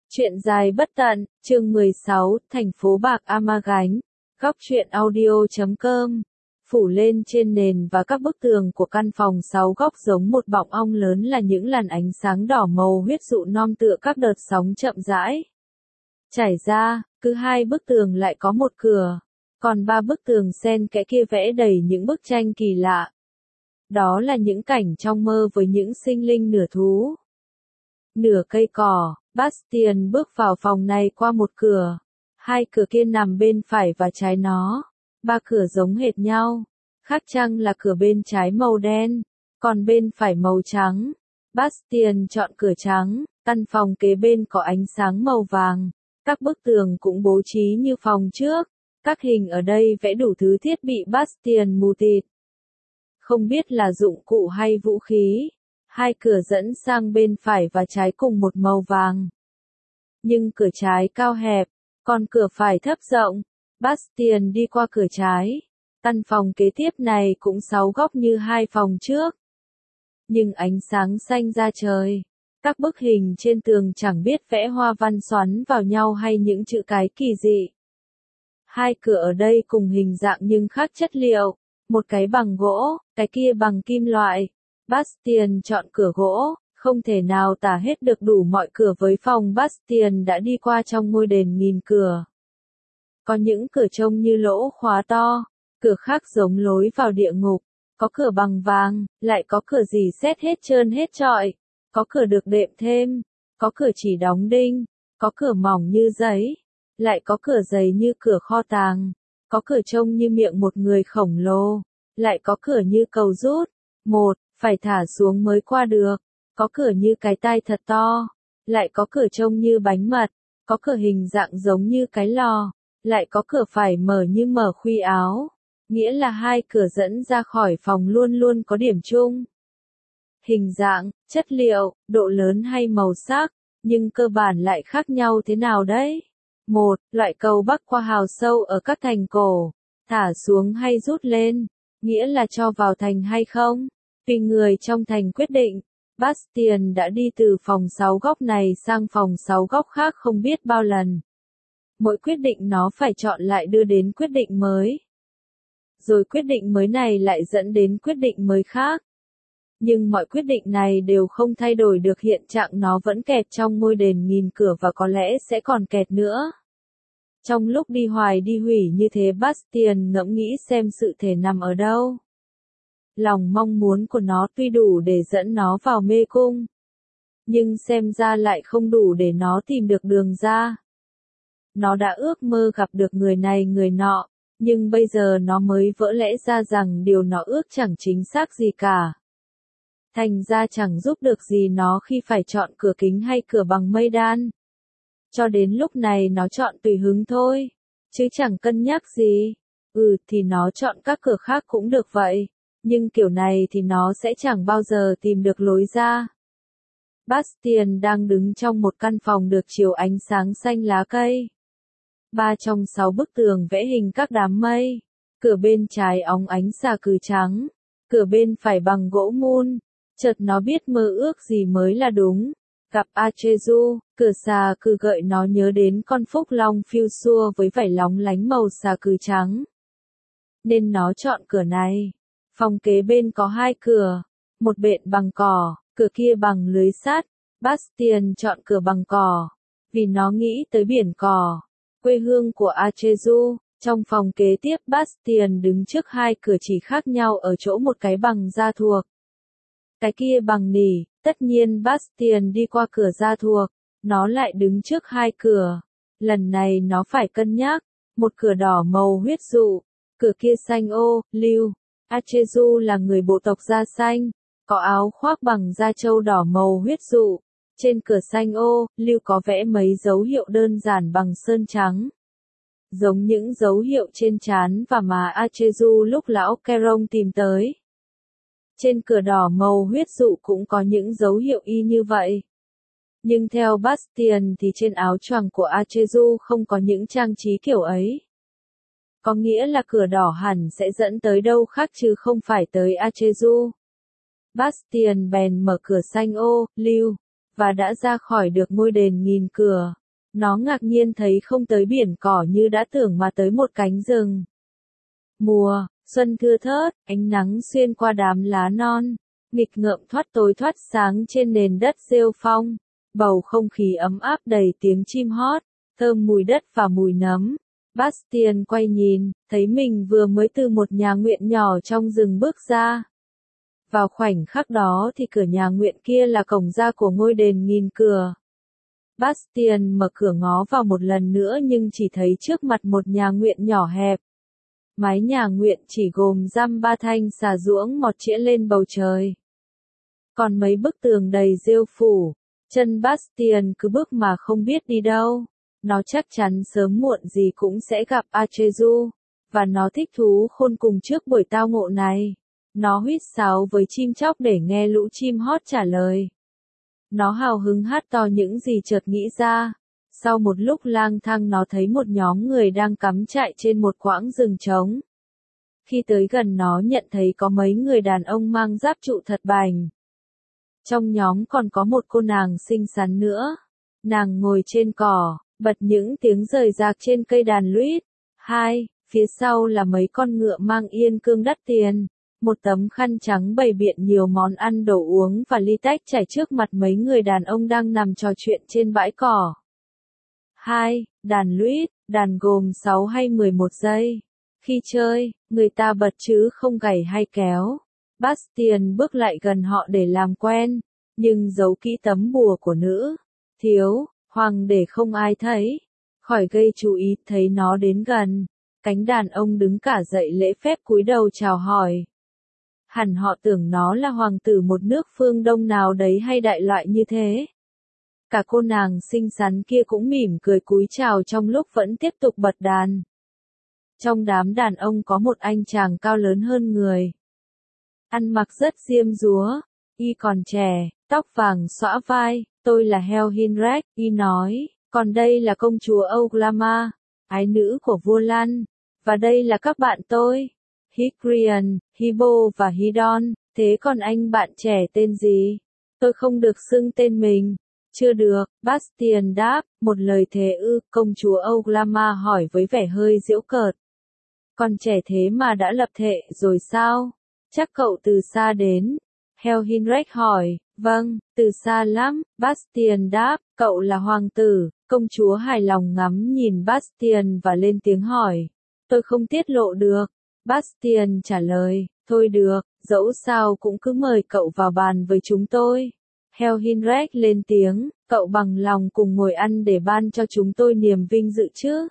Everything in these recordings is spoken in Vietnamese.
Chuyện dài bất tận, chương 16, thành phố bạc Amagánh, góc truyện audio.com. Phủ lên trên nền và các bức tường của căn phòng 6 góc giống một bọng ong lớn là những làn ánh sáng đỏ màu huyết dụ non tựa các đợt sóng chậm rãi chảy ra, cứ hai bức tường lại có một cửa, còn ba bức tường xen kẽ kia vẽ đầy những bức tranh kỳ lạ. Đó là những cảnh trong mơ với những sinh linh nửa thú, nửa cây cỏ. Bastien bước vào phòng này qua một cửa. Hai cửa kia nằm bên phải và trái nó. Ba cửa giống hệt nhau. Khác chăng là cửa bên trái màu đen, còn bên phải màu trắng. Bastien chọn cửa trắng. Căn phòng kế bên có ánh sáng màu vàng. Các bức tường cũng bố trí như phòng trước. Các hình ở đây vẽ đủ thứ thiết bị Bastien mù tịt. Không biết là dụng cụ hay vũ khí. Hai cửa dẫn sang bên phải và trái cùng một màu vàng. Nhưng cửa trái cao hẹp, còn cửa phải thấp rộng. Bastien đi qua cửa trái. Căn phòng kế tiếp này cũng 6 góc như hai phòng trước. Nhưng ánh sáng xanh ra trời. Các bức hình trên tường chẳng biết vẽ hoa văn xoắn vào nhau hay những chữ cái kỳ dị. Hai cửa ở đây cùng hình dạng nhưng khác chất liệu. Một cái bằng gỗ, cái kia bằng kim loại. Bastien chọn cửa gỗ, không thể nào tả hết được đủ mọi cửa với phòng Bastien đã đi qua trong ngôi đền nghìn cửa. Có những cửa trông như lỗ khóa to, cửa khác giống lối vào địa ngục, có cửa bằng vàng, lại có cửa dì xét hết trơn hết trọi, có cửa được đệm thêm, có cửa chỉ đóng đinh, có cửa mỏng như giấy, lại có cửa dày như cửa kho tàng, có cửa trông như miệng một người khổng lồ, lại có cửa như cầu rút, phải thả xuống mới qua được, có cửa như cái tai thật to, lại có cửa trông như bánh mật, có cửa hình dạng giống như cái lò, lại có cửa phải mở như mở khuy áo, nghĩa là hai cửa dẫn ra khỏi phòng luôn luôn có điểm chung. Hình dạng, chất liệu, độ lớn hay màu sắc, nhưng cơ bản lại khác nhau thế nào đấy? Loại cầu bắc qua hào sâu ở các thành cổ, thả xuống hay rút lên, nghĩa là cho vào thành hay không? Tùy người trong thành quyết định. Bastien đã đi từ phòng 6 góc này sang phòng 6 góc khác không biết bao lần. Mỗi quyết định nó phải chọn lại đưa đến quyết định mới. Rồi quyết định mới này lại dẫn đến quyết định mới khác. Nhưng mọi quyết định này đều không thay đổi được hiện trạng nó vẫn kẹt trong ngôi đền nghìn cửa và có lẽ sẽ còn kẹt nữa. Trong lúc đi hoài đi hủy như thế Bastien ngẫm nghĩ xem sự thể nằm ở đâu. Lòng mong muốn của nó tuy đủ để dẫn nó vào mê cung, nhưng xem ra lại không đủ để nó tìm được đường ra. Nó đã ước mơ gặp được người này người nọ, nhưng bây giờ nó mới vỡ lẽ ra rằng điều nó ước chẳng chính xác gì cả. Thành ra chẳng giúp được gì nó khi phải chọn cửa kính hay cửa bằng mây đan. Cho đến lúc này nó chọn tùy hứng thôi, chứ chẳng cân nhắc gì. Thì nó chọn các cửa khác cũng được vậy. Nhưng kiểu này thì nó sẽ chẳng bao giờ tìm được lối ra. Bastien đang đứng trong một căn phòng được chiếu ánh sáng xanh lá cây. 3 trong 6 bức tường vẽ hình các đám mây. Cửa bên trái óng ánh xà cừ trắng. Cửa bên phải bằng gỗ mun. Chợt nó biết mơ ước gì mới là đúng. Gặp Achezu, cửa xà cừ gợi nó nhớ đến con phúc long phiêu xua với vảy lóng lánh màu xà cừ trắng. Nên nó chọn cửa này. Phòng kế bên có 2 cửa, một bện bằng cỏ, cửa kia bằng lưới sắt. Bastien chọn cửa bằng cỏ, vì nó nghĩ tới biển cỏ, quê hương của Achezu. Trong phòng kế tiếp Bastien đứng trước 2 cửa chỉ khác nhau ở chỗ một cái bằng da thuộc, cái kia bằng nỉ. Tất nhiên Bastien đi qua cửa da thuộc, nó lại đứng trước 2 cửa. Lần này nó phải cân nhắc, một cửa đỏ màu huyết dụ, cửa kia xanh ô, lưu. Achezu là người bộ tộc da xanh, có áo khoác bằng da trâu đỏ màu huyết dụ. Trên cửa xanh ô, lưu có vẽ mấy dấu hiệu đơn giản bằng sơn trắng. Giống những dấu hiệu trên trán và má Achezu lúc lão Kerong tìm tới. Trên cửa đỏ màu huyết dụ cũng có những dấu hiệu y như vậy. Nhưng theo Bastien thì trên áo choàng của Achezu không có những trang trí kiểu ấy. Có nghĩa là cửa đỏ hẳn sẽ dẫn tới đâu khác chứ không phải tới Achezu. Bastien bèn mở cửa xanh ô, lưu, và đã ra khỏi được ngôi đền nghìn cửa. Nó ngạc nhiên thấy không tới biển cỏ như đã tưởng mà tới một cánh rừng. Mùa xuân thưa thớt, ánh nắng xuyên qua đám lá non, nghịch ngợm thoát tối thoát sáng trên nền đất rêu phong. Bầu không khí ấm áp đầy tiếng chim hót, thơm mùi đất và mùi nấm. Bastien quay nhìn, thấy mình vừa mới từ một nhà nguyện nhỏ trong rừng bước ra. Vào khoảnh khắc đó thì cửa nhà nguyện kia là cổng ra của ngôi đền nghìn cửa. Bastien mở cửa ngó vào một lần nữa nhưng chỉ thấy trước mặt một nhà nguyện nhỏ hẹp. Mái nhà nguyện chỉ gồm dăm ba thanh xà ruỗng mọt chĩa lên bầu trời. Còn mấy bức tường đầy rêu phủ, chân Bastien cứ bước mà không biết đi đâu. Nó chắc chắn sớm muộn gì cũng sẽ gặp Achezu, và nó thích thú khôn cùng trước buổi tao ngộ này. Nó huýt sáo với chim chóc để nghe lũ chim hót trả lời. Nó hào hứng hát to những gì chợt nghĩ ra. Sau một lúc lang thang nó thấy một nhóm người đang cắm trại trên một quãng rừng trống. Khi tới gần nó nhận thấy có mấy người đàn ông mang giáp trụ thật bành. Trong nhóm còn có một cô nàng xinh xắn nữa. Nàng ngồi trên cỏ, bật những tiếng rời rạc trên cây đàn lũy. Phía sau là mấy con ngựa mang yên cương đắt tiền. Một tấm khăn trắng bày biện nhiều món ăn đồ uống và ly tách trải trước mặt mấy người đàn ông đang nằm trò chuyện trên bãi cỏ. Đàn lũy, đàn gồm 6 hay 11 giây. Khi chơi, người ta bật chứ không gảy hay kéo. Bastien bước lại gần họ để làm quen, nhưng giấu kỹ tấm bùa của nữ thiếu hoàng để không ai thấy. Khỏi gây chú ý thấy nó đến gần, cánh đàn ông đứng cả dậy lễ phép cúi đầu chào hỏi. Hẳn họ tưởng nó là hoàng tử một nước phương Đông nào đấy hay đại loại như thế. Cả cô nàng xinh xắn kia cũng mỉm cười cúi chào trong lúc vẫn tiếp tục bật đàn. Trong đám đàn ông có một anh chàng cao lớn hơn người. Ăn mặc rất diêm dúa, y còn trẻ, tóc vàng xõa vai. Tôi là Helhinrech, y nói, còn đây là công chúa Oglama, ái nữ của vua Lan, và đây là các bạn tôi, Hygrian, Hybo và Hydon. Thế còn anh bạn trẻ tên gì? Tôi không được xưng tên mình. Chưa được, Bastien đáp, một lời thề ư? Công chúa Oglama hỏi với vẻ hơi giễu cợt. Còn trẻ thế mà đã lập thệ rồi sao? Chắc cậu từ xa đến. Helhinrech hỏi, vâng, từ xa lắm, Bastien đáp, cậu là hoàng tử. Công chúa hài lòng ngắm nhìn Bastien và lên tiếng hỏi, tôi không tiết lộ được. Bastien trả lời, thôi được, dẫu sao cũng cứ mời cậu vào bàn với chúng tôi. Helhinrech lên tiếng, cậu bằng lòng cùng ngồi ăn để ban cho chúng tôi niềm vinh dự chứ?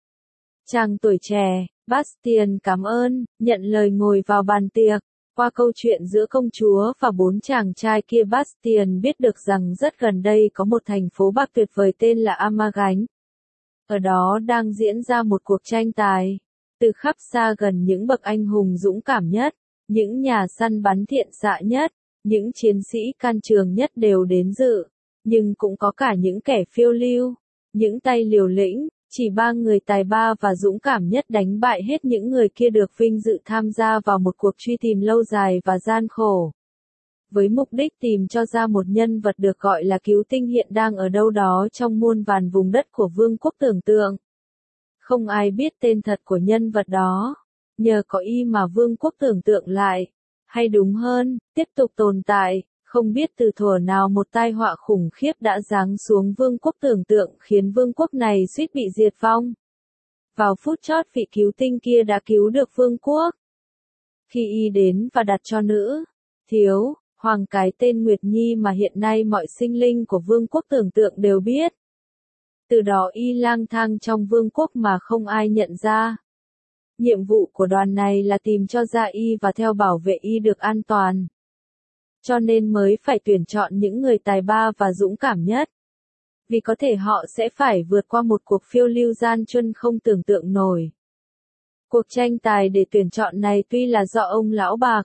Chàng tuổi trẻ, Bastien cảm ơn, nhận lời ngồi vào bàn tiệc. Qua câu chuyện giữa công chúa và 4 chàng trai kia Bastien biết được rằng rất gần đây có một thành phố bạc tuyệt vời tên là Amagánh. Ở đó đang diễn ra một cuộc tranh tài. Từ khắp xa gần những bậc anh hùng dũng cảm nhất, những nhà săn bắn thiện xạ nhất, những chiến sĩ can trường nhất đều đến dự. Nhưng cũng có cả những kẻ phiêu lưu, những tay liều lĩnh. Chỉ 3 người tài ba và dũng cảm nhất đánh bại hết những người kia được vinh dự tham gia vào một cuộc truy tìm lâu dài và gian khổ. Với mục đích tìm cho ra một nhân vật được gọi là cứu tinh hiện đang ở đâu đó trong muôn vàn vùng đất của vương quốc tưởng tượng. Không ai biết tên thật của nhân vật đó. Nhờ có y mà vương quốc tưởng tượng lại, hay đúng hơn, tiếp tục tồn tại. Không biết từ thuở nào một tai họa khủng khiếp đã giáng xuống vương quốc tưởng tượng khiến vương quốc này suýt bị diệt vong. Vào phút chót vị cứu tinh kia đã cứu được vương quốc. Khi y đến và đặt cho nữ thiếu hoàng cái tên Nguyệt Nhi mà hiện nay mọi sinh linh của vương quốc tưởng tượng đều biết. Từ đó y lang thang trong vương quốc mà không ai nhận ra. Nhiệm vụ của đoàn này là tìm cho ra y và theo bảo vệ y được an toàn. Cho nên mới phải tuyển chọn những người tài ba và dũng cảm nhất. Vì có thể họ sẽ phải vượt qua một cuộc phiêu lưu gian truân không tưởng tượng nổi. Cuộc tranh tài để tuyển chọn này tuy là do ông lão bạc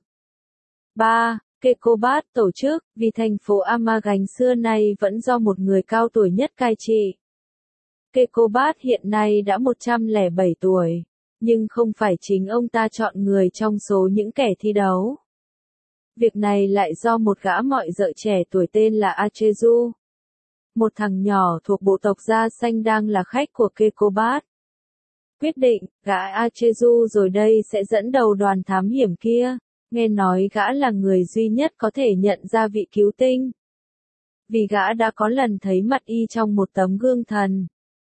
3. Kekobat tổ chức, vì thành phố Amagánh xưa nay vẫn do một người cao tuổi nhất cai trị. Kekobat hiện nay đã 107 tuổi, nhưng không phải chính ông ta chọn người trong số những kẻ thi đấu. Việc này lại do một gã mọi dợ trẻ tuổi tên là Achezu. một thằng nhỏ thuộc bộ tộc da xanh đang là khách của Kekobat. Quyết định, gã Achezu rồi đây sẽ dẫn đầu đoàn thám hiểm kia, nghe nói gã là người duy nhất có thể nhận ra vị cứu tinh. Vì gã đã có lần thấy mặt y trong một tấm gương thần.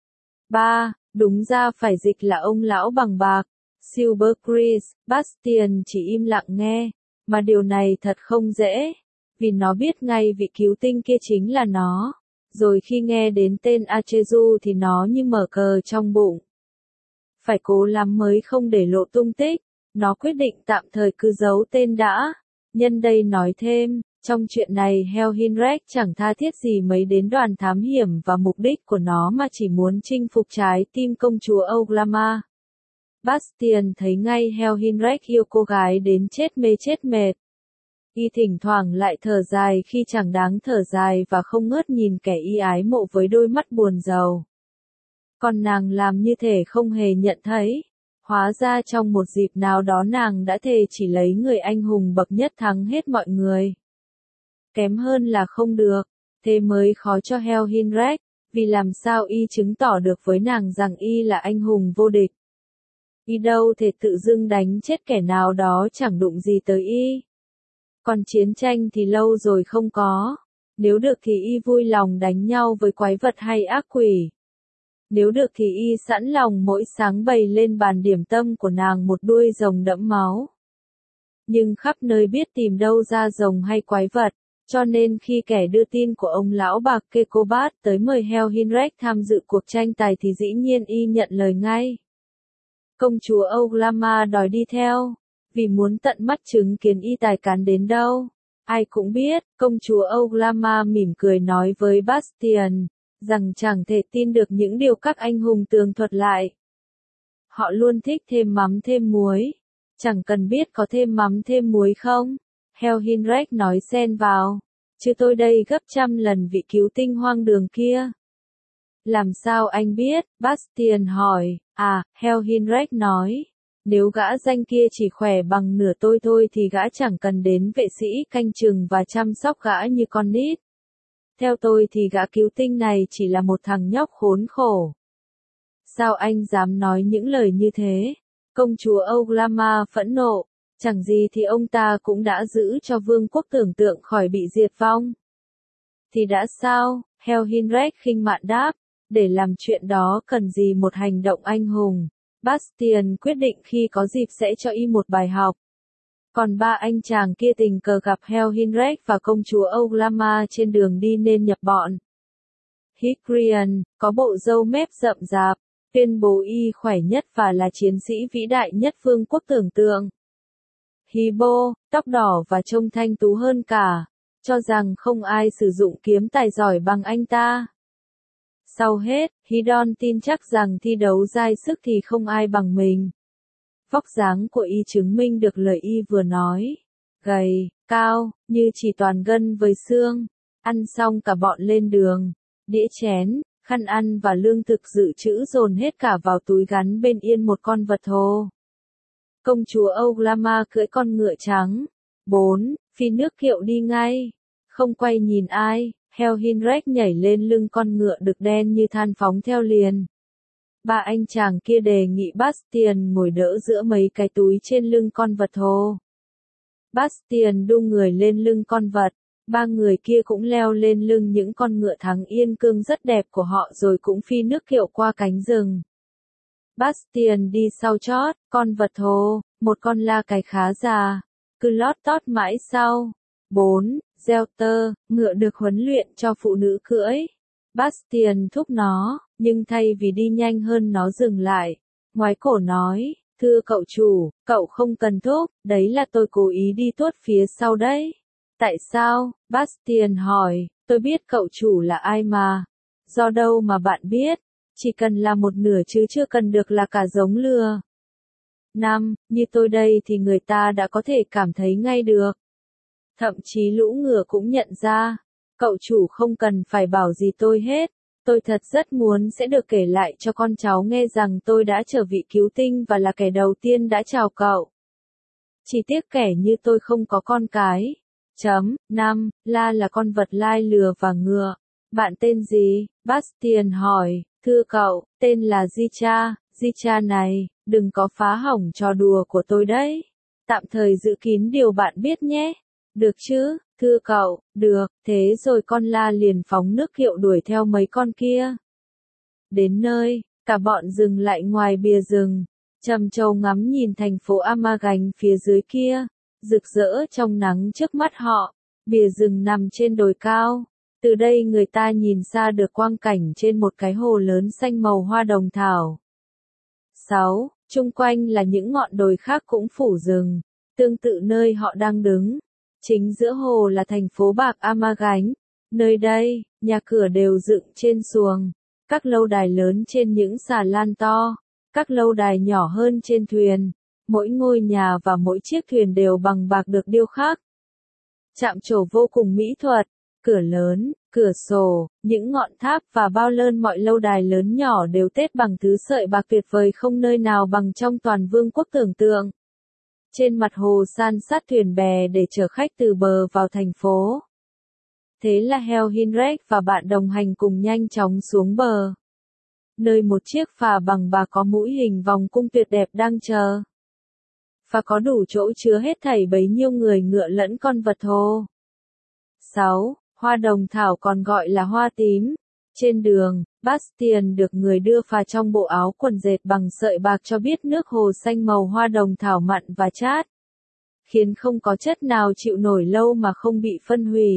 3. Đúng ra phải dịch là ông lão bằng bạc. Silver Chris, Bastian chỉ im lặng nghe, mà điều này thật không dễ, vì nó biết ngay vị cứu tinh kia chính là nó. Rồi khi nghe đến tên Achezu thì nó như mở cờ trong bụng. Phải cố lắm mới không để lộ tung tích, nó quyết định tạm thời cứ giấu tên đã. Nhân đây nói thêm, trong chuyện này Helhinrek chẳng tha thiết gì mấy đến đoàn thám hiểm và mục đích của nó mà chỉ muốn chinh phục trái tim công chúa Oglama. Bastian thấy ngay Helhinrek yêu cô gái đến chết mê chết mệt. Y thỉnh thoảng lại thở dài khi chẳng đáng thở dài và không ngớt nhìn kẻ y ái mộ với đôi mắt buồn rầu. Còn nàng làm như thể không hề nhận thấy. Hóa ra trong một dịp nào đó nàng đã thề chỉ lấy người anh hùng bậc nhất thắng hết mọi người. Kém hơn là không được, thế mới khó cho Helhinrek, vì làm sao y chứng tỏ được với nàng rằng y là anh hùng vô địch. Y đâu thể tự dưng đánh chết kẻ nào đó chẳng đụng gì tới y. Còn chiến tranh thì lâu rồi không có, nếu được thì y vui lòng đánh nhau với quái vật hay ác quỷ. Nếu được thì y sẵn lòng mỗi sáng bày lên bàn điểm tâm của nàng một đuôi rồng đẫm máu. Nhưng khắp nơi biết tìm đâu ra rồng hay quái vật, cho nên khi kẻ đưa tin của ông lão bạc Kekobat tới mời Helhinrek tham dự cuộc tranh tài thì dĩ nhiên y nhận lời ngay. Công chúa Oglama đòi đi theo, vì muốn tận mắt chứng kiến y tài cán đến đâu. Ai cũng biết, công chúa Oglama mỉm cười nói với Bastian, rằng chẳng thể tin được những điều các anh hùng tường thuật lại. Họ luôn thích thêm mắm thêm muối. Chẳng cần biết có thêm mắm thêm muối không? Helhinrek nói xen vào. Chứ tôi đây gấp trăm lần vị cứu tinh hoang đường kia. Làm sao anh biết? Bastian hỏi. À, Helhinrek nói. Nếu gã danh kia chỉ khỏe bằng nửa tôi thôi thì gã chẳng cần đến vệ sĩ canh chừng và chăm sóc gã như con nít. Theo tôi thì gã cứu tinh này chỉ là một thằng nhóc khốn khổ. Sao anh dám nói những lời như thế? Công chúa Oglama phẫn nộ. Chẳng gì thì ông ta cũng đã giữ cho vương quốc tưởng tượng khỏi bị diệt vong. Thì đã sao? Helhinrek khinh mạn đáp. Để làm chuyện đó cần gì một hành động anh hùng. Bastian quyết định khi có dịp sẽ cho y một bài học. Còn ba anh chàng kia tình cờ gặp Helhinrek và công chúa Oglama trên đường đi nên nhập bọn. Hygrian, có bộ râu mép rậm rạp, tuyên bố y khỏe nhất và là chiến sĩ vĩ đại nhất vương quốc tưởng tượng. Hybo, tóc đỏ và trông thanh tú hơn cả, cho rằng không ai sử dụng kiếm tài giỏi bằng anh ta. Sau hết, Hidon tin chắc rằng thi đấu dai sức thì không ai bằng mình. Vóc dáng của y chứng minh được lời y vừa nói. Gầy, cao, như chỉ toàn gân với xương. Ăn xong cả bọn lên đường. Đĩa chén, khăn ăn và lương thực dự trữ dồn hết cả vào túi gắn bên yên một con vật thô. Công chúa Oglama cưỡi con ngựa trắng. 4. Phi nước kiệu đi ngay. Không quay nhìn ai, Helhinrek nhảy lên lưng con ngựa đực đen như than phóng theo liền. Ba anh chàng kia đề nghị Bastian ngồi đỡ giữa mấy cái túi trên lưng con vật thô. Bastian đung người lên lưng con vật, ba người kia cũng leo lên lưng những con ngựa thắng yên cương rất đẹp của họ rồi cũng phi nước kiệu qua cánh rừng. Bastian đi sau chót, con vật thô, một con la cái khá già, cứ lót tót mãi sau. 4. Zelter, ngựa được huấn luyện cho phụ nữ cưỡi. Bastian thúc nó, nhưng thay vì đi nhanh hơn nó dừng lại. Ngoái cổ nói, thưa cậu chủ, cậu không cần thúc, đấy là tôi cố ý đi tuốt phía sau đấy. Tại sao? Bastian hỏi, tôi biết cậu chủ là ai mà. Do đâu mà bạn biết? Chỉ cần là một nửa chứ chưa cần được là cả giống lừa. 5. Như tôi đây thì người ta đã có thể cảm thấy ngay được. Thậm chí lũ ngựa cũng nhận ra. Cậu chủ không cần phải bảo gì tôi hết. Tôi thật rất muốn sẽ được kể lại cho con cháu nghe rằng tôi đã trở vị cứu tinh và là kẻ đầu tiên đã chào cậu. Chỉ tiếc kẻ như tôi không có con cái. 5. La là con vật lai lừa và ngựa. Bạn tên gì? Bastian hỏi, thưa cậu, tên là Zicha, Zicha này, đừng có phá hỏng trò đùa của tôi đấy. Tạm thời giữ kín điều bạn biết nhé. Được chứ, thưa cậu, được, thế rồi con la liền phóng nước kiệu đuổi theo mấy con kia. Đến nơi, cả bọn dừng lại ngoài bìa rừng, trầm trồ ngắm nhìn thành phố Amagánh phía dưới kia, rực rỡ trong nắng trước mắt họ. Bìa rừng nằm trên đồi cao, từ đây người ta nhìn xa được quang cảnh trên một cái hồ lớn xanh màu hoa đồng thảo. 6. Chung quanh là những ngọn đồi khác cũng phủ rừng, tương tự nơi họ đang đứng. Chính giữa hồ là thành phố bạc Amagánh. Nơi đây, nhà cửa đều dựng trên xuồng, các lâu đài lớn trên những xà lan to, các lâu đài nhỏ hơn trên thuyền. Mỗi ngôi nhà và mỗi chiếc thuyền đều bằng bạc được điêu khắc. Chạm trổ vô cùng mỹ thuật, cửa lớn, cửa sổ, những ngọn tháp và bao lơn mọi lâu đài lớn nhỏ đều tết bằng thứ sợi bạc tuyệt vời không nơi nào bằng trong toàn vương quốc tưởng tượng. Trên mặt hồ san sát thuyền bè để chở khách từ bờ vào thành phố. Thế là Helhinrech và bạn đồng hành cùng nhanh chóng xuống bờ. Nơi một chiếc phà bằng bạc có mũi hình vòng cung tuyệt đẹp đang chờ. Và có đủ chỗ chứa hết thảy bấy nhiêu người ngựa lẫn con vật thô. 6. Hoa đồng thảo còn gọi là hoa tím. Trên đường, Bastian được người đưa phà trong bộ áo quần dệt bằng sợi bạc cho biết nước hồ xanh màu hoa đồng thảo mặn và chát, khiến không có chất nào chịu nổi lâu mà không bị phân hủy.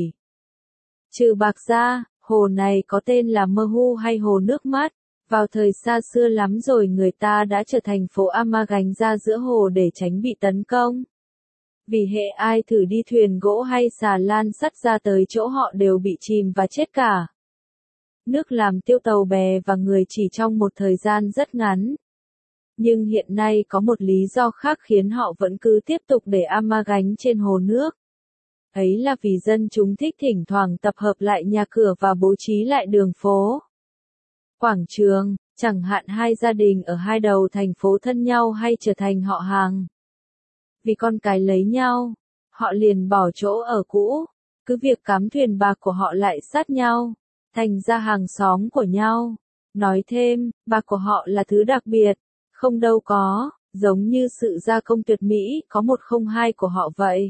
Trừ bạc ra, hồ này có tên là Mehu hay hồ nước mắt. Vào thời xa xưa lắm rồi người ta đã trở thành phố Amagánh ra giữa hồ để tránh bị tấn công. Vì hệ ai thử đi thuyền gỗ hay xà lan sắt ra tới chỗ họ đều bị chìm và chết cả. Nước làm tiêu tàu bè và người chỉ trong một thời gian rất ngắn. Nhưng hiện nay có một lý do khác khiến họ vẫn cứ tiếp tục để Amagánh trên hồ nước. Ấy là vì dân chúng thích thỉnh thoảng tập hợp lại nhà cửa và bố trí lại đường phố, quảng trường, chẳng hạn hai gia đình ở hai đầu thành phố thân nhau hay trở thành họ hàng. Vì con cái lấy nhau, họ liền bỏ chỗ ở cũ, cứ việc cắm thuyền bạc của họ lại sát nhau, thành ra hàng xóm của nhau. Nói thêm, bạc của họ là thứ đặc biệt, không đâu có, giống như sự gia công tuyệt mỹ có 102 của họ vậy.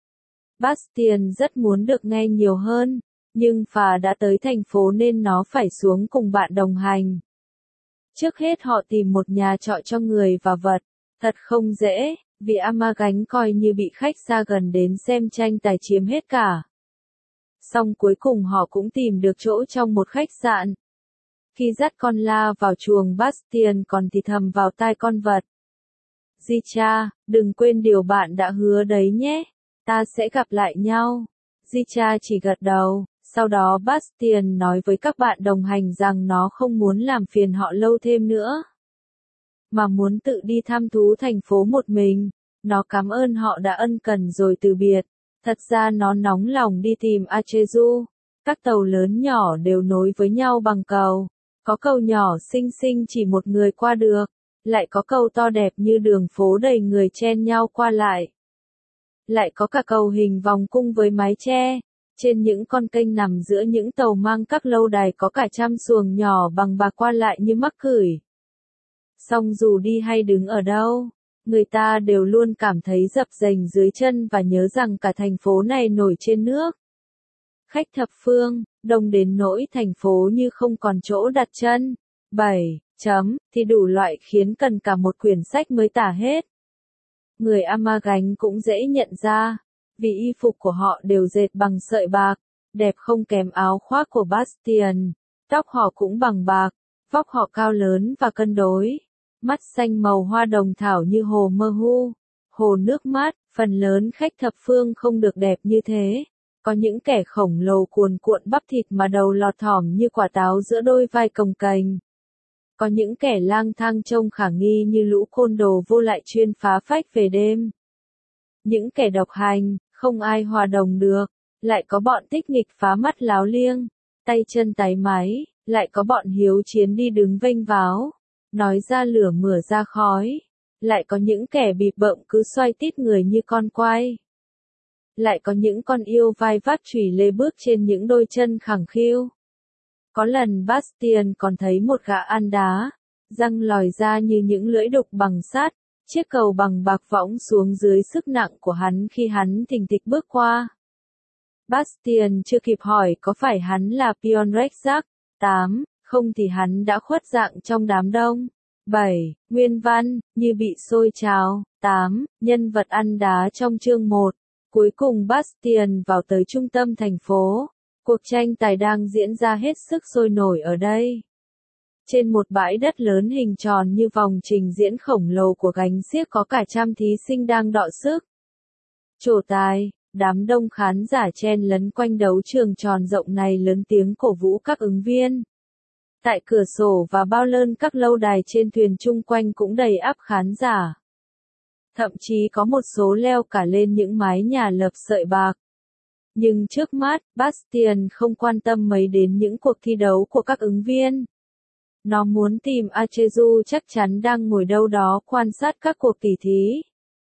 Bastian rất muốn được nghe nhiều hơn, nhưng phà đã tới thành phố nên nó phải xuống cùng bạn đồng hành. Trước hết họ tìm một nhà trọ cho người và vật, thật không dễ, vì Amagánh coi như bị khách xa gần đến xem tranh tài chiếm hết cả. Xong cuối cùng họ cũng tìm được chỗ trong một khách sạn. Khi dắt con la vào chuồng Bastian còn thì thầm vào tai con vật. Zicha, đừng quên điều bạn đã hứa đấy nhé, ta sẽ gặp lại nhau. Zicha chỉ gật đầu, sau đó Bastian nói với các bạn đồng hành rằng nó không muốn làm phiền họ lâu thêm nữa, mà muốn tự đi thăm thú thành phố một mình. Nó cảm ơn họ đã ân cần rồi từ biệt. Thật ra nó nóng lòng đi tìm Acheju. Các tàu lớn nhỏ đều nối với nhau bằng cầu. Có cầu nhỏ xinh xinh chỉ một người qua được. Lại có cầu to đẹp như đường phố đầy người chen nhau qua lại. Lại có cả cầu hình vòng cung với mái che. Trên những con kênh nằm giữa những tàu mang các lâu đài có cả trăm xuồng nhỏ bằng bạc qua lại như mắc cửi. Song dù đi hay đứng ở đâu, người ta đều luôn cảm thấy dập dềnh dưới chân và nhớ rằng cả thành phố này nổi trên nước. Khách thập phương, đông đến nỗi thành phố như không còn chỗ đặt chân. 7. Thì đủ loại khiến cần cả một quyển sách mới tả hết. Người Amagánh cũng dễ nhận ra, vì y phục của họ đều dệt bằng sợi bạc, đẹp không kém áo khoác của Bastian. Tóc họ cũng bằng bạc, vóc họ cao lớn và cân đối. Mắt xanh màu hoa đồng thảo như hồ Mehu, hồ nước mát. Phần lớn khách thập phương không được đẹp như thế. Có những kẻ khổng lồ cuồn cuộn bắp thịt mà đầu lọt thỏm như quả táo giữa đôi vai cồng kềnh. Có những kẻ lang thang trông khả nghi như lũ côn đồ vô lại chuyên phá phách về đêm. Những kẻ độc hành, không ai hòa đồng được. Lại có bọn thích nghịch phá mắt láo liêng, tay chân táy máy. Lại có bọn hiếu chiến đi đứng vênh váo, nói ra lửa mửa ra khói. Lại có những kẻ bịp bợm cứ xoay tít người như con quay. Lại có những con yêu vai vác chùy lê bước trên những đôi chân khẳng khiu. Có lần Bastian còn thấy một gã ăn đá, răng lòi ra như những lưỡi đục bằng sắt, chiếc cầu bằng bạc võng xuống dưới sức nặng của hắn khi hắn thình thịch bước qua. Bastian chưa kịp hỏi có phải hắn là Pion Rexac. 8. Không thì hắn đã khuất dạng trong đám đông. 7. Nguyên văn, như bị sôi trào. 8. Nhân vật ăn đá trong chương 1. Cuối cùng Bastian vào tới trung tâm thành phố. Cuộc tranh tài đang diễn ra hết sức sôi nổi ở đây. Trên một bãi đất lớn hình tròn như vòng trình diễn khổng lồ của gánh xiếc có cả trăm thí sinh đang đọ sức. Trổ tài, đám đông khán giả chen lấn quanh đấu trường tròn rộng này lớn tiếng cổ vũ các ứng viên. Tại cửa sổ và bao lơn các lâu đài trên thuyền chung quanh cũng đầy ắp khán giả. Thậm chí có một số leo cả lên những mái nhà lợp sợi bạc. Nhưng trước mắt, Bastian không quan tâm mấy đến những cuộc thi đấu của các ứng viên. Nó muốn tìm Achezu chắc chắn đang ngồi đâu đó quan sát các cuộc tỉ thí.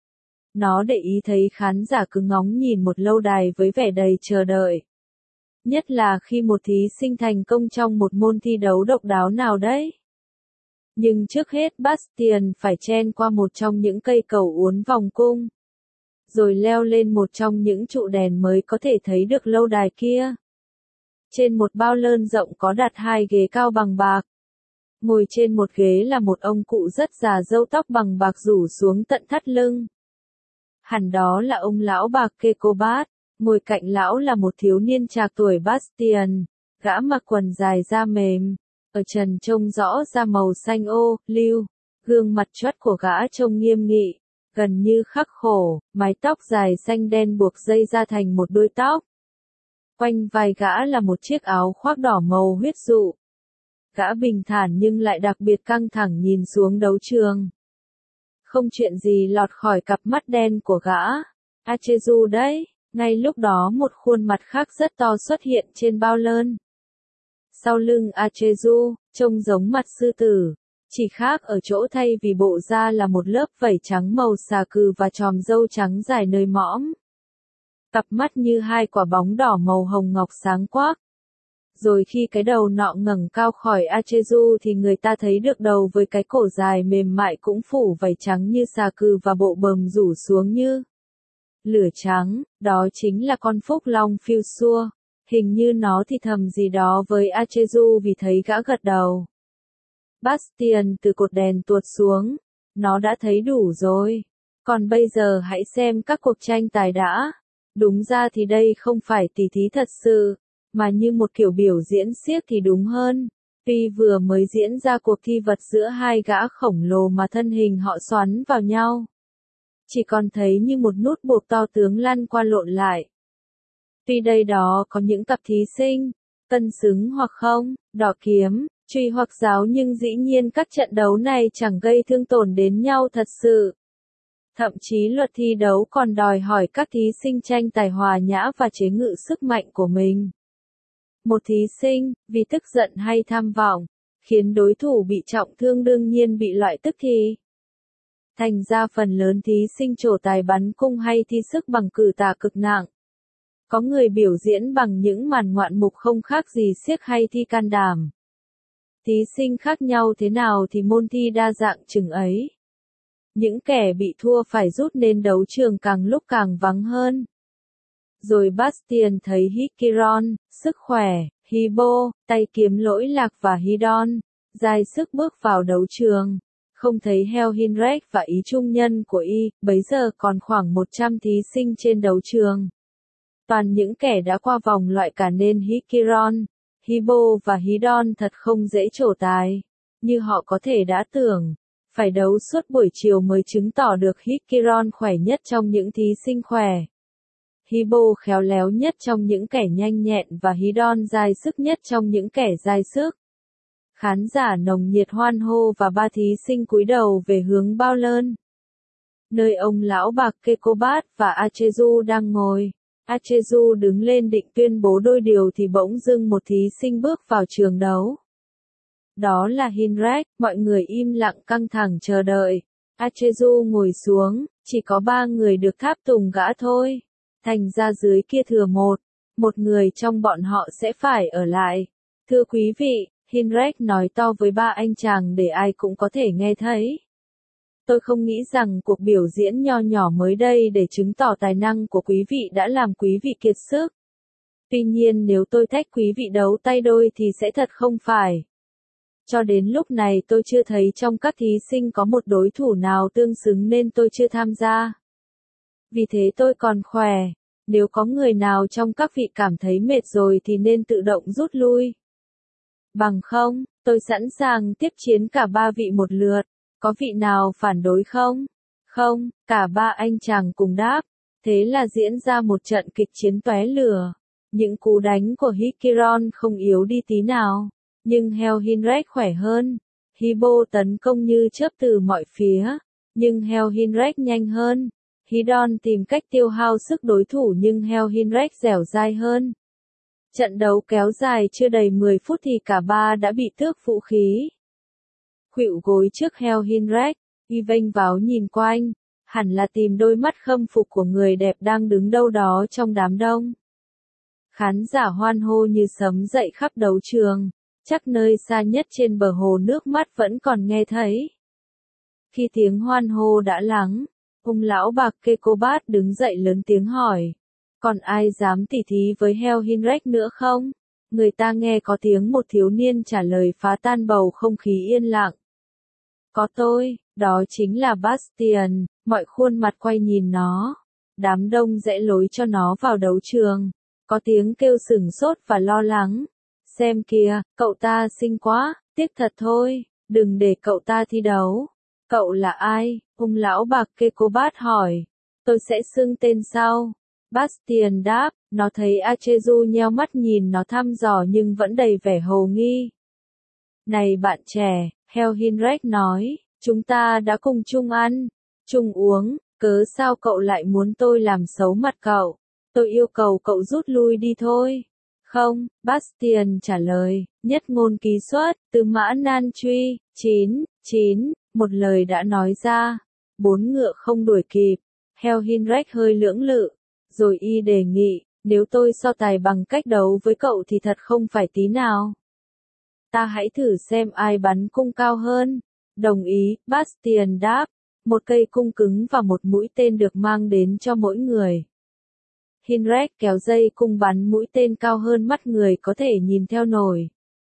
Nó để ý thấy khán giả cứ ngóng nhìn một lâu đài với vẻ đầy chờ đợi. Nhất là khi một thí sinh thành công trong một môn thi đấu độc đáo nào đấy. Nhưng trước hết Bastian phải chen qua một trong những cây cầu uốn vòng cung. Rồi leo lên một trong những trụ đèn mới có thể thấy được lâu đài kia. Trên một bao lơn rộng có đặt 2 ghế cao bằng bạc. Ngồi trên một ghế là một ông cụ rất già râu tóc bằng bạc rủ xuống tận thắt lưng. Hẳn đó là ông lão bạc Kekobat. Ngồi cạnh lão là một thiếu niên trạc tuổi Bastian. Gã mặc quần dài da mềm. Ở trần trông rõ da màu xanh ô, lưu. Gương mặt choắt của gã trông nghiêm nghị. Gần như khắc khổ, mái tóc dài xanh đen buộc dây ra thành một đuôi tóc. Quanh vai gã là một chiếc áo khoác đỏ màu huyết dụ. Gã bình thản nhưng lại đặc biệt căng thẳng nhìn xuống đấu trường. Không chuyện gì lọt khỏi cặp mắt đen của gã. Achezu đấy. Ngay lúc đó một khuôn mặt khác rất to xuất hiện trên bao lơn. Sau lưng Achezu, trông giống mặt sư tử. Chỉ khác ở chỗ thay vì bộ da là một lớp vảy trắng màu xà cừ và chòm râu trắng dài nơi mõm. Cặp mắt như 2 quả bóng đỏ màu hồng ngọc sáng quắc. Rồi khi cái đầu nọ ngẩng cao khỏi Achezu thì người ta thấy được đầu với cái cổ dài mềm mại cũng phủ vảy trắng như xà cừ và bộ bờm rủ xuống như lửa trắng. Đó chính là con phúc long phiêu xua. Hình như nó thì thầm gì đó với Achezu vì thấy gã gật đầu. Bastian từ cột đèn tuột xuống. Nó đã thấy đủ rồi. Còn bây giờ hãy xem các cuộc tranh tài đã. Đúng ra thì đây không phải tỉ thí thật sự, mà như một kiểu biểu diễn xiếc thì đúng hơn. Tuy vừa mới diễn ra cuộc thi vật giữa 2 gã khổng lồ mà thân hình họ xoắn vào nhau. Chỉ còn thấy như một nút buộc to tướng lăn qua lộn lại. Tuy đây đó có những cặp thí sinh, cân xứng hoặc không, đỏ kiếm, truy hoặc giáo nhưng dĩ nhiên các trận đấu này chẳng gây thương tổn đến nhau thật sự. Thậm chí luật thi đấu còn đòi hỏi các thí sinh tranh tài hòa nhã và chế ngự sức mạnh của mình. Một thí sinh, vì tức giận hay tham vọng, khiến đối thủ bị trọng thương đương nhiên bị loại tức thì. Thành ra phần lớn thí sinh trổ tài bắn cung hay thi sức bằng cử tà cực nặng. Có người biểu diễn bằng những màn ngoạn mục không khác gì xiếc hay thi can đảm. Thí sinh khác nhau thế nào thì môn thi đa dạng chừng ấy. Những kẻ bị thua phải rút nên đấu trường càng lúc càng vắng hơn. Rồi Bastian thấy Hikiron, sức khỏe, Hibo, tay kiếm lỗi lạc và Hidon, dai sức bước vào đấu trường. Không thấy Heo Hinrek và ý trung nhân của y, bấy giờ còn khoảng 100 thí sinh trên đấu trường. Toàn những kẻ đã qua vòng loại cả nên Hikiron, Hibo và Hidon thật không dễ trổ tài. Như họ có thể đã tưởng, phải đấu suốt buổi chiều mới chứng tỏ được Hikiron khỏe nhất trong những thí sinh khỏe. Hibo khéo léo nhất trong những kẻ nhanh nhẹn và Hidon dai sức nhất trong những kẻ dai sức. Khán giả nồng nhiệt hoan hô và 3 thí sinh cúi đầu về hướng bao lơn. Nơi ông lão bạc Kekobat và Achezu đang ngồi. Achezu đứng lên định tuyên bố đôi điều thì bỗng dưng một thí sinh bước vào trường đấu. Đó là Hinrek, mọi người im lặng căng thẳng chờ đợi. Achezu ngồi xuống, chỉ có 3 người được tháp tùng gã thôi. Thành ra dưới kia thừa một người trong bọn họ sẽ phải ở lại. Thưa quý vị, Hinrich nói to với ba anh chàng để ai cũng có thể nghe thấy. Tôi không nghĩ rằng cuộc biểu diễn nho nhỏ mới đây để chứng tỏ tài năng của quý vị đã làm quý vị kiệt sức. Tuy nhiên nếu tôi thách quý vị đấu tay đôi thì sẽ thật không phải. Cho đến lúc này tôi chưa thấy trong các thí sinh có một đối thủ nào tương xứng nên tôi chưa tham gia. Vì thế tôi còn khỏe. Nếu có người nào trong các vị cảm thấy mệt rồi thì nên tự động rút lui. Bằng không, tôi sẵn sàng tiếp chiến cả ba vị một lượt. Có vị nào phản đối không? Không, cả ba anh chàng cùng đáp. Thế là diễn ra một trận kịch chiến tóe lửa. Những cú đánh của Hikiron không yếu đi tí nào. Nhưng Heo Hinrich khỏe hơn. Hibo tấn công như chớp từ mọi phía. Nhưng Heo Hinrich nhanh hơn. Hidon tìm cách tiêu hao sức đối thủ nhưng Heo Hinrich dẻo dai hơn. Trận đấu kéo dài chưa đầy 10 phút thì cả ba đã bị tước vũ khí. Khuỵu gối trước Heo Hinrich, y vênh váo nhìn quanh, hẳn là tìm đôi mắt khâm phục của người đẹp đang đứng đâu đó trong đám đông. Khán giả hoan hô như sấm dậy khắp đấu trường, chắc nơi xa nhất trên bờ hồ nước mắt vẫn còn nghe thấy. Khi tiếng hoan hô đã lắng, ông lão bạc Kekobat đứng dậy lớn tiếng hỏi, còn ai dám tỉ thí với Heo Hinrich nữa không? Người ta nghe có tiếng một thiếu niên trả lời phá tan bầu không khí yên lặng. Có tôi, đó chính là Bastian, mọi khuôn mặt quay nhìn nó. Đám đông rẽ lối cho nó vào đấu trường. Có tiếng kêu sửng sốt và lo lắng. Xem kìa, cậu ta xinh quá, tiếc thật thôi, đừng để cậu ta thi đấu. Cậu là ai? Ông lão bạc Kekobat hỏi. Tôi sẽ xưng tên sau. Bastian đáp, nó thấy Achezu nheo mắt nhìn nó thăm dò nhưng vẫn đầy vẻ hồ nghi. Này bạn trẻ, Heo Hinrich nói, chúng ta đã cùng chung ăn, chung uống, cớ sao cậu lại muốn tôi làm xấu mặt cậu? Tôi yêu cầu cậu rút lui đi thôi. Không, Bastian trả lời, nhất ngôn ký xuất, từ mã nan truy, 9, một lời đã nói ra. 4 ngựa không đuổi kịp. Heo Hinrich hơi lưỡng lự, rồi y đề nghị, nếu tôi so tài bằng cách đấu với cậu thì thật không phải tí nào. Ta hãy thử xem ai bắn cung cao hơn. Đồng ý, Bastian đáp. Một cây cung cứng và một mũi tên được mang đến cho mỗi người. Hinrich kéo dây cung bắn mũi tên cao hơn mắt người có thể nhìn theo nổi.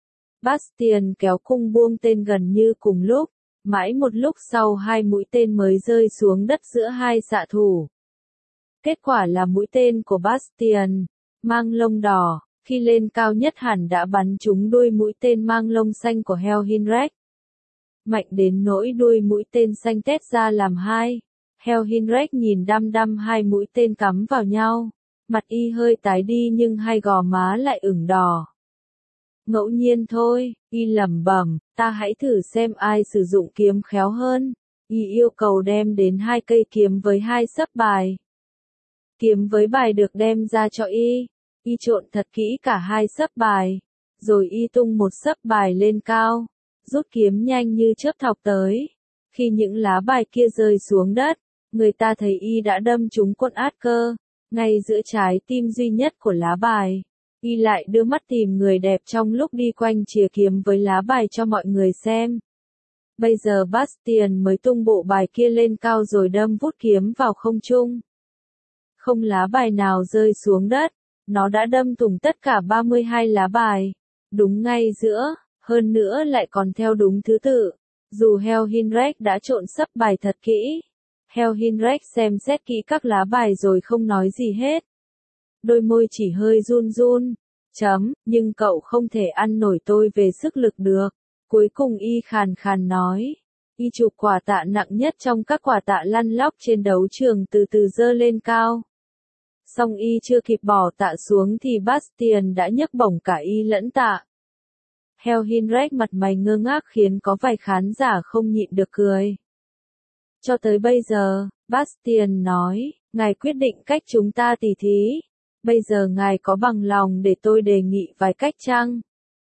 Bastian kéo cung buông tên gần như cùng lúc. Mãi một lúc sau hai mũi tên mới rơi xuống đất giữa hai xạ thủ. Kết quả là mũi tên của Bastian, mang lông đỏ, khi lên cao nhất hẳn đã bắn trúng đuôi mũi tên mang lông xanh của Heo Hinrich. Mạnh đến nỗi đuôi mũi tên xanh tét ra làm hai. Heo Hinrich nhìn đăm đăm hai mũi tên cắm vào nhau. Mặt y hơi tái đi nhưng hai gò má lại ửng đỏ. Ngẫu nhiên thôi, y lẩm bẩm, ta hãy thử xem ai sử dụng kiếm khéo hơn. Y yêu cầu đem đến 2 cây kiếm với 2 sấp bài. Kiếm với bài được đem ra cho y. Y trộn thật kỹ cả 2 sấp bài. Rồi y tung một sấp bài lên cao. Rút kiếm nhanh như chớp thọc tới. Khi những lá bài kia rơi xuống đất, người ta thấy y đã đâm trúng con át cơ, ngay giữa trái tim duy nhất của lá bài. Y lại đưa mắt tìm người đẹp trong lúc đi quanh chìa kiếm với lá bài cho mọi người xem. Bây giờ Bastian mới tung bộ bài kia lên cao rồi đâm vút kiếm vào không trung. Không lá bài nào rơi xuống đất, nó đã đâm thủng tất cả 32 lá bài. Đúng ngay giữa, hơn nữa lại còn theo đúng thứ tự. Dù Heo Hinrich đã trộn sấp bài thật kỹ. Heo Hinrich xem xét kỹ các lá bài rồi không nói gì hết. Đôi môi chỉ hơi run run. Nhưng cậu không thể ăn nổi tôi về sức lực được. Cuối cùng y khàn khàn nói. Y chụp quả tạ nặng nhất trong các quả tạ lăn lóc trên đấu trường từ từ giơ lên cao. Xong y chưa kịp bỏ tạ xuống thì Bastian đã nhấc bổng cả y lẫn tạ. Heo Hinrich mặt mày ngơ ngác khiến có vài khán giả không nhịn được cười. Cho tới bây giờ, Bastian nói, ngài quyết định cách chúng ta tỉ thí. Bây giờ ngài có bằng lòng để tôi đề nghị vài cách chăng?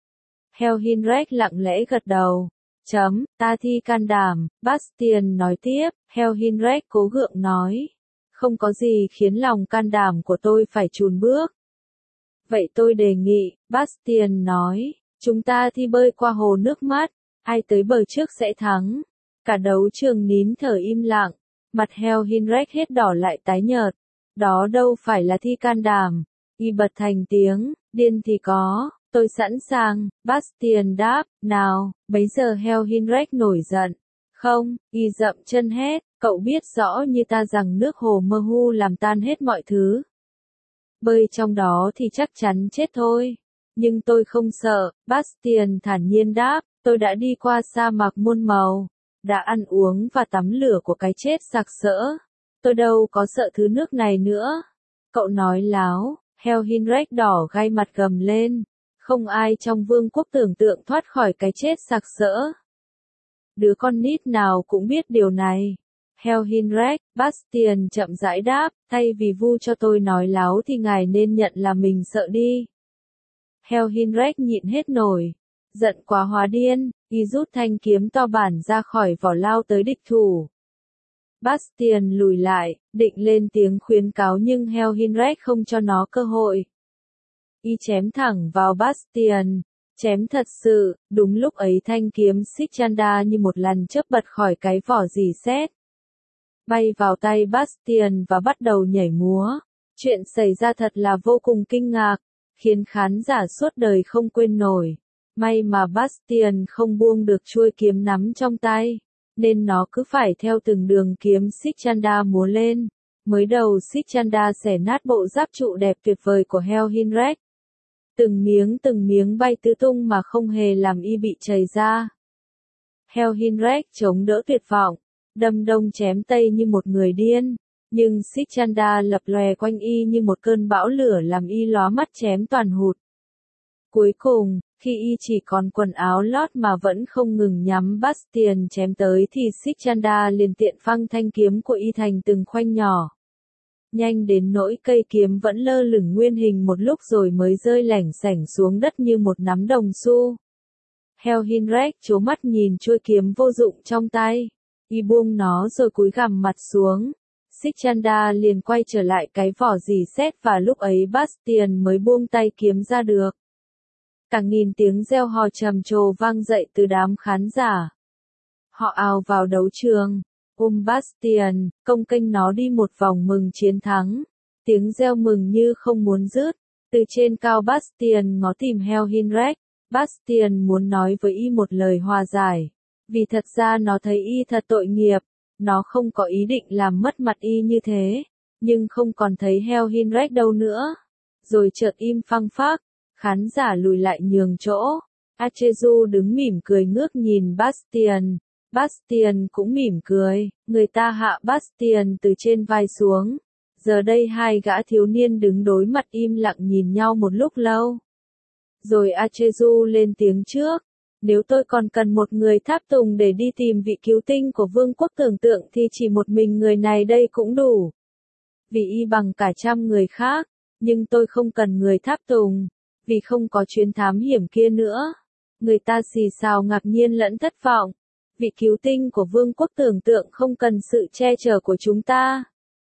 Heo Hinrich lặng lẽ gật đầu. Ta thi can đảm, Bastian nói tiếp. Heo Hinrich cố gượng nói. Không có gì khiến lòng can đảm của tôi phải chùn bước. Vậy tôi đề nghị, Bastian nói, Chúng ta thi bơi qua hồ nước mắt, ai tới bờ trước sẽ thắng. Cả đấu trường nín thở im lặng, mặt Heo Hinrich hết đỏ lại tái nhợt. Đó đâu phải là thi can đảm. Y bật thành tiếng, điên thì có, tôi sẵn sàng, Bastian đáp, nào, bấy giờ Heo Hinrich nổi giận. Không, y dậm chân hét, cậu biết rõ như ta rằng nước hồ Mehu làm tan hết mọi thứ. Bơi trong đó thì chắc chắn chết thôi. Nhưng tôi không sợ, Bastian thản nhiên đáp, tôi đã đi qua sa mạc muôn màu, đã ăn uống và tắm lửa của cái chết sặc sỡ. Tôi đâu có sợ thứ nước này nữa. Cậu nói láo, Heo Hinrich đỏ gai mặt gầm lên. Không ai trong vương quốc tưởng tượng thoát khỏi cái chết sặc sỡ. Đứa con nít nào cũng biết điều này. Heo Hinrich, Bastian chậm rãi đáp, thay vì vu cho tôi nói láo thì ngài nên nhận là mình sợ đi. Heo Hinrich nhịn hết nổi. Giận quá hóa điên, y rút thanh kiếm to bản ra khỏi vỏ lao tới địch thủ. Bastian lùi lại, định lên tiếng khuyến cáo nhưng Heo Hinrich không cho nó cơ hội. Y chém thẳng vào Bastian, chém thật sự, đúng lúc ấy thanh kiếm Sitchanda như một lần chớp bật khỏi cái vỏ rỉ sét, bay vào tay Bastian và bắt đầu nhảy múa. Chuyện xảy ra thật là vô cùng kinh ngạc, khiến khán giả suốt đời không quên nổi. May mà Bastian không buông được chuôi kiếm nắm trong tay, nên nó cứ phải theo từng đường kiếm Sitchanda múa lên. Mới đầu Sitchanda xẻ nát bộ giáp trụ đẹp tuyệt vời của Heo Hinrich. Từng miếng bay tứ tung mà không hề làm y bị chảy ra. Heo Hinrich chống đỡ tuyệt vọng, đâm đông chém tây như một người điên, nhưng Sitchanda lập lòe quanh y như một cơn bão lửa làm y lóa mắt chém toàn hụt. Cuối cùng, khi y chỉ còn quần áo lót mà vẫn không ngừng nhắm Bastian chém tới thì Sitchanda liền tiện phăng thanh kiếm của y thành từng khoanh nhỏ. Nhanh đến nỗi cây kiếm vẫn lơ lửng nguyên hình một lúc rồi mới rơi lảnh xảnh xuống đất như một nắm đồng xu. Heo Hinrich trố mắt nhìn chuôi kiếm vô dụng trong tay. Y buông nó rồi cúi gằm mặt xuống. Sitchanda liền quay trở lại cái vỏ rỉ sét và lúc ấy Bastian mới buông tay kiếm ra được. Cả nghìn tiếng reo hò trầm trồ vang dậy từ đám khán giả. Họ ào vào đấu trường, ôm Bastian, công kênh nó đi một vòng mừng chiến thắng. Tiếng reo mừng như không muốn dứt. Từ trên cao Bastian ngó tìm Heo Hinrich. Bastian muốn nói với y một lời hòa giải. Vì thật ra nó thấy y thật tội nghiệp. Nó không có ý định làm mất mặt y như thế. Nhưng không còn thấy Heo Hinrich đâu nữa. Rồi chợt im phăng phắc. Khán giả lùi lại nhường chỗ. Achezu đứng mỉm cười ngước nhìn Bastian. Bastian cũng mỉm cười. Người ta hạ Bastian từ trên vai xuống. Giờ đây hai gã thiếu niên đứng đối mặt im lặng nhìn nhau một lúc lâu. Rồi Achezu lên tiếng trước. Nếu tôi còn cần một người tháp tùng để đi tìm vị cứu tinh của vương quốc tưởng tượng thì chỉ một mình người này đây cũng đủ. Vì y bằng cả trăm người khác. Nhưng tôi không cần người tháp tùng. Vì không có chuyến thám hiểm kia nữa. Người ta xì xào ngạc nhiên lẫn thất vọng. Vị cứu tinh của vương quốc tưởng tượng không cần sự che chở của chúng ta.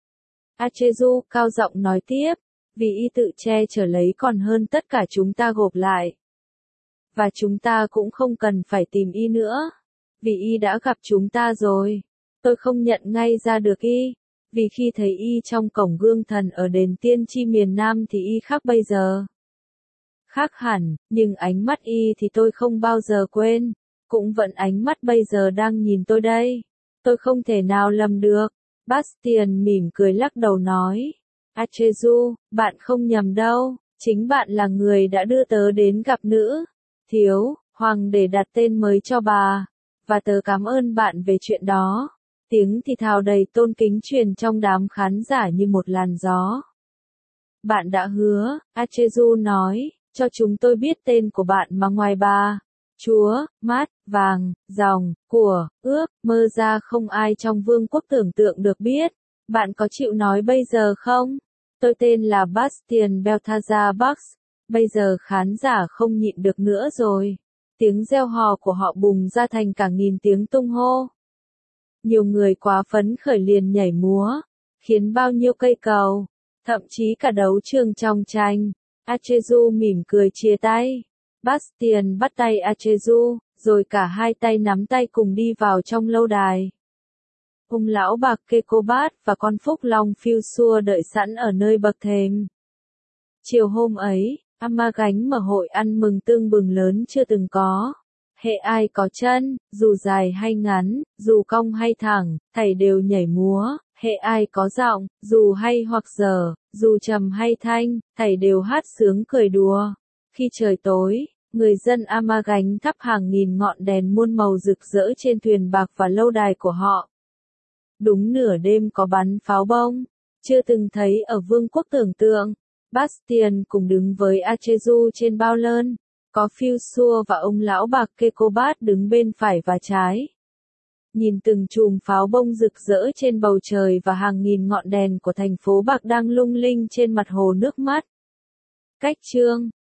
Achezu cao giọng nói tiếp. Vì y tự che chở lấy còn hơn tất cả chúng ta gộp lại. Và chúng ta cũng không cần phải tìm y nữa. Vì y đã gặp chúng ta rồi. Tôi không nhận ngay ra được y. Vì khi thấy y trong cổng gương thần ở đền tiên tri miền Nam thì y khác bây giờ. Khác hẳn, nhưng ánh mắt y thì tôi không bao giờ quên. Cũng vẫn ánh mắt bây giờ đang nhìn tôi đây. Tôi không thể nào lầm được. Bastian mỉm cười lắc đầu nói. Achezu, bạn không nhầm đâu. Chính bạn là người đã đưa tớ đến gặp nữ thiếu hoàng để đặt tên mới cho bà. Và tớ cảm ơn bạn về chuyện đó. Tiếng thì thào đầy tôn kính truyền trong đám khán giả như một làn gió. Bạn đã hứa, Achezu nói, cho chúng tôi biết tên của bạn mà ngoài bà, chúa, mát, vàng, dòng, của, ước, mơ ra không ai trong vương quốc tưởng tượng được biết. Bạn có chịu nói bây giờ không? Tôi tên là Bastian Balthazar Bucks. Bây giờ khán giả không nhịn được nữa rồi. Tiếng reo hò của họ bùng ra thành cả nghìn tiếng tung hô. Nhiều người quá phấn khởi liền nhảy múa, khiến bao nhiêu cây cầu, thậm chí cả đấu trường trong tranh. Achezu mỉm cười chia tay. Bastien bắt tay Achezu, rồi cả hai tay nắm tay cùng đi vào trong lâu đài. Ông lão bạc Kekobat và con Phúc Long phiêu xua đợi sẵn ở nơi bậc thềm. Chiều hôm ấy, Amagánh mở hội ăn mừng tưng bừng lớn chưa từng có. Hệ ai có chân, dù dài hay ngắn, dù cong hay thẳng, thảy đều nhảy múa. Hệ ai có giọng, dù hay hoặc dở, dù trầm hay thanh, thảy đều hát sướng cười đùa. Khi trời tối, người dân Amagánh thắp hàng nghìn ngọn đèn muôn màu rực rỡ trên thuyền bạc và lâu đài của họ. Đúng nửa đêm có bắn pháo bông, chưa từng thấy ở vương quốc tưởng tượng. Bastien cùng đứng với Achezu trên bao lơn, có phiêu xua và ông lão bạc Kekobat đứng bên phải và trái. Nhìn từng chùm pháo bông rực rỡ trên bầu trời và hàng nghìn ngọn đèn của thành phố bạc đang lung linh trên mặt hồ nước mắt. Cách chương